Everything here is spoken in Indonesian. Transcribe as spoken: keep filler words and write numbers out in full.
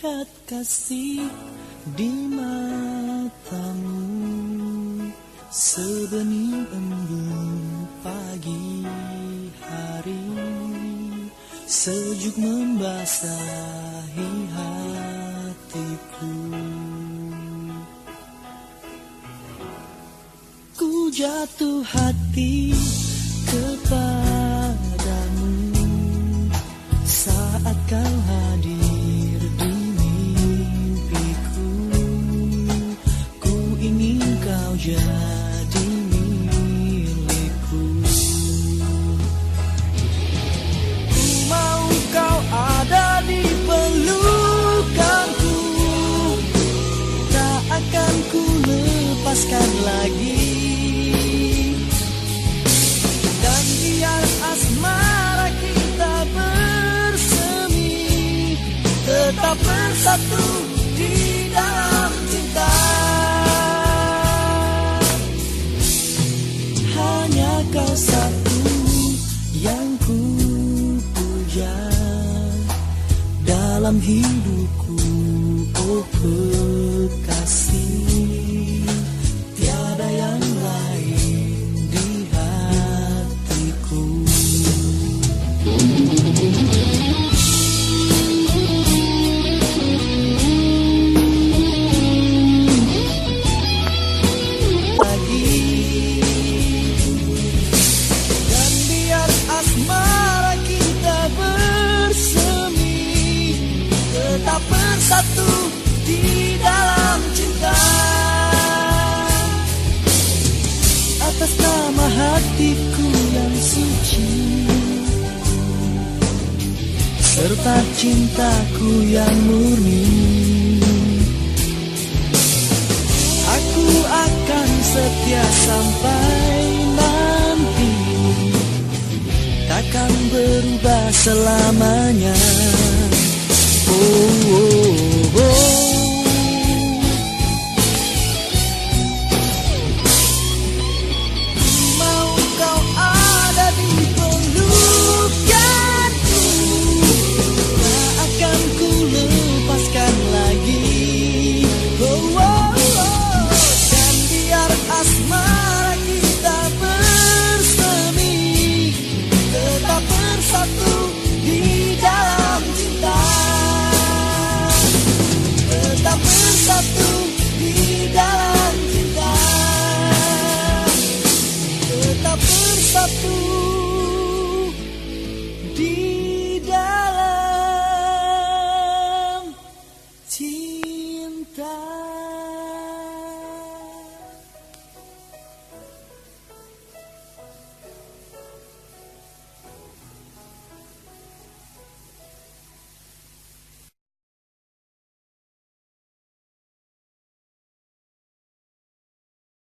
lihat kasih di matamu, sebening embun pagi hari, sejuk membasahi hatiku. Ku jatuh hati kepadamu saat kau hadir di mimpiku. Ku ingin kau jadi milikku. Ku mau kau ada di pelukanku, tak akan ku lepaskan lagi. Dan biar asmara kita bersemi, tetap bersatu di dalam cinta. Hanya kau satu yang ku puja dalam hidupku, oh kekasih. Tiada yang lain di hatiku. Bersatu di dalam cinta. Atas nama hatiku yang suci, serta cintaku yang murni, aku akan setia sampai nanti, takkan berubah selamanya. Oh, oh, oh. Mau kau ada di pelukanku, tak akan ku lepaskan lagi. Oh, oh, oh. Dan biar asmara kita bersemi, tetap bersatu di dalam cinta. Tetap bersatu di dalam cinta. Tetap bersatu di dalam cinta.